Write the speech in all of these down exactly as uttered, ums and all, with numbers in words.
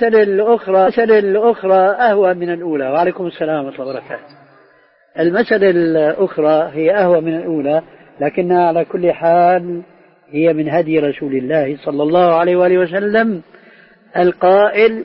المسألة الأخرى المسألة الأخرى أهوى من الأولى. وعليكم السلام ورحمة الله وبركاته. المسألة الأخرى هي أهوى من الأولى، لكنها على كل حال هي من هدي رسول الله صلى الله عليه وآله وسلم القائل: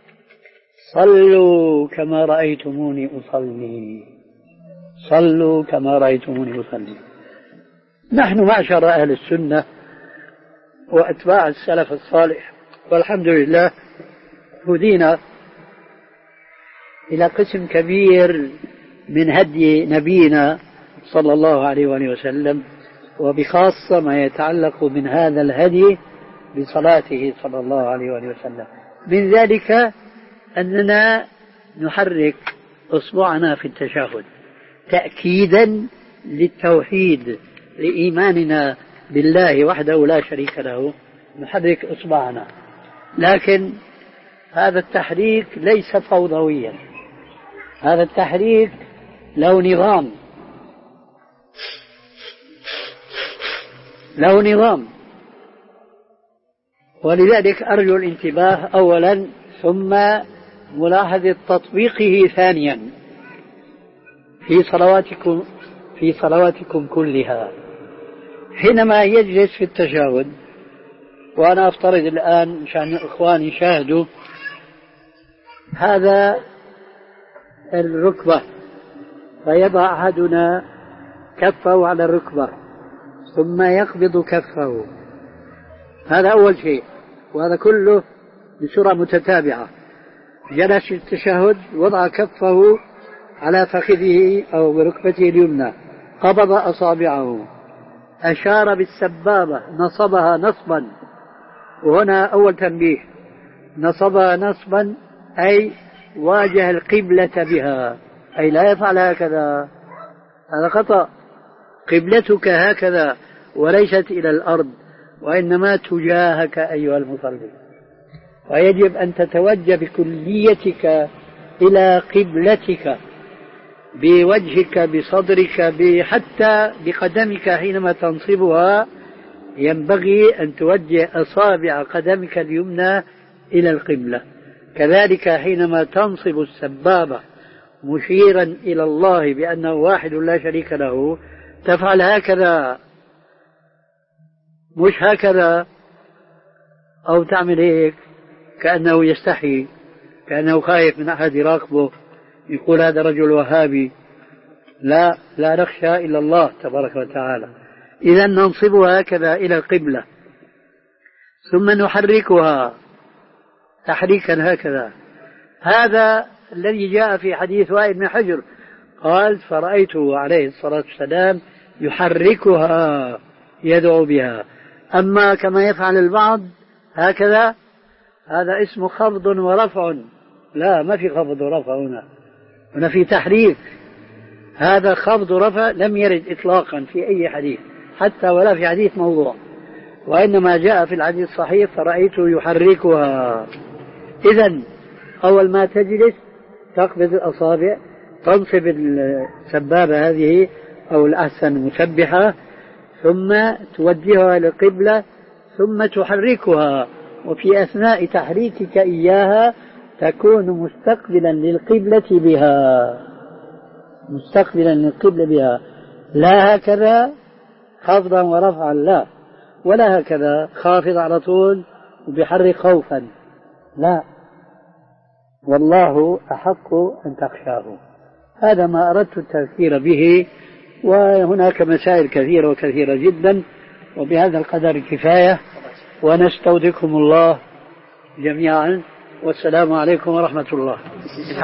صلوا كما رأيتموني أصلي، صلوا كما رأيتموني أصلي. نحن معشر أهل السنة وأتباع السلف الصالح والحمد لله هدينا إلى قسم كبير من هدي نبينا صلى الله عليه وآله وسلم، وبخاصة ما يتعلق من هذا الهدي بصلاته صلى الله عليه وآله وسلم. من ذلك أننا نحرك إصبعنا في التشهد تأكيدا للتوحيد، لإيماننا بالله وحده لا شريك له، نحرك إصبعنا. لكن هذا التحريك ليس فوضويا، هذا التحريك له نظام، له نظام. ولذلك أرجو الانتباه أولا، ثم ملاحظة تطبيقه ثانيا في صلواتكم في صلواتكم كلها. حينما يجلس في التشهد، وأنا أفترض الآن مشان الإخوان يشاهدوا، هذا الركبة، فيضع أحدنا كفه على الركبة ثم يقبض كفه، هذا أول شيء، وهذا كله بسرعة متتابعة. جلس في التشهد، وضع كفه على فخذه أو بركبته اليمنى، قبض أصابعه، أشار بالسبابة، نصبها نصبا. وهنا أول تنبيه، نصبها نصبا أي واجه القبلة بها، أي لا يفعل هكذا، هذا خطأ. قبلتك هكذا وليست إلى الأرض، وإنما تجاهك أيها المصلي، ويجب أن تتوجه بكليتك إلى قبلتك، بوجهك، بصدرك، حتى بقدمك. حينما تنصبها ينبغي أن توجه أصابع قدمك اليمنى إلى القبلة. كذلك حينما تنصب السبابة مشيرا إلى الله بأنه واحد لا شريك له، تفعل هكذا، مش هكذا، أو تعمل هيك كأنه يستحي، كأنه خايف من أحد يراقبه يقول هذا رجل وهابي. لا لا نخشى إلا الله تبارك وتعالى. إذا ننصبها هكذا إلى القبلة، ثم نحركها تحريكا هكذا. هذا الذي جاء في حديث وائل بن حجر، قال: فرأيته عليه الصلاة والسلام يحركها يدعو بها. أما كما يفعل البعض هكذا، هذا اسمه خفض ورفع. لا، ما في خفض ورفع هنا، هنا في تحريك. هذا خفض ورفع لم يرد إطلاقا في أي حديث، حتى ولا في حديث موضوع، وإنما جاء في الحديث الصحيح: فرأيته يحركها. إذن أول ما تجلس تقبض الأصابع، تنصب السبابة هذه أو الأحسن مسبحة، ثم توجهها للقبلة، ثم تحركها. وفي أثناء تحريكك إياها تكون مستقبلا للقبلة بها، مستقبلا للقبلة بها، لا هكذا خفضا ورفعا، لا، ولا هكذا خافض على طول وبيحرك خوفا، لا، والله أحق أن تخشاه. هذا ما أردت التذكير به، وهناك مسائل كثيرة وكثيرة جدا، وبهذا القدر كفاية، ونستودعكم الله جميعا، والسلام عليكم ورحمة الله.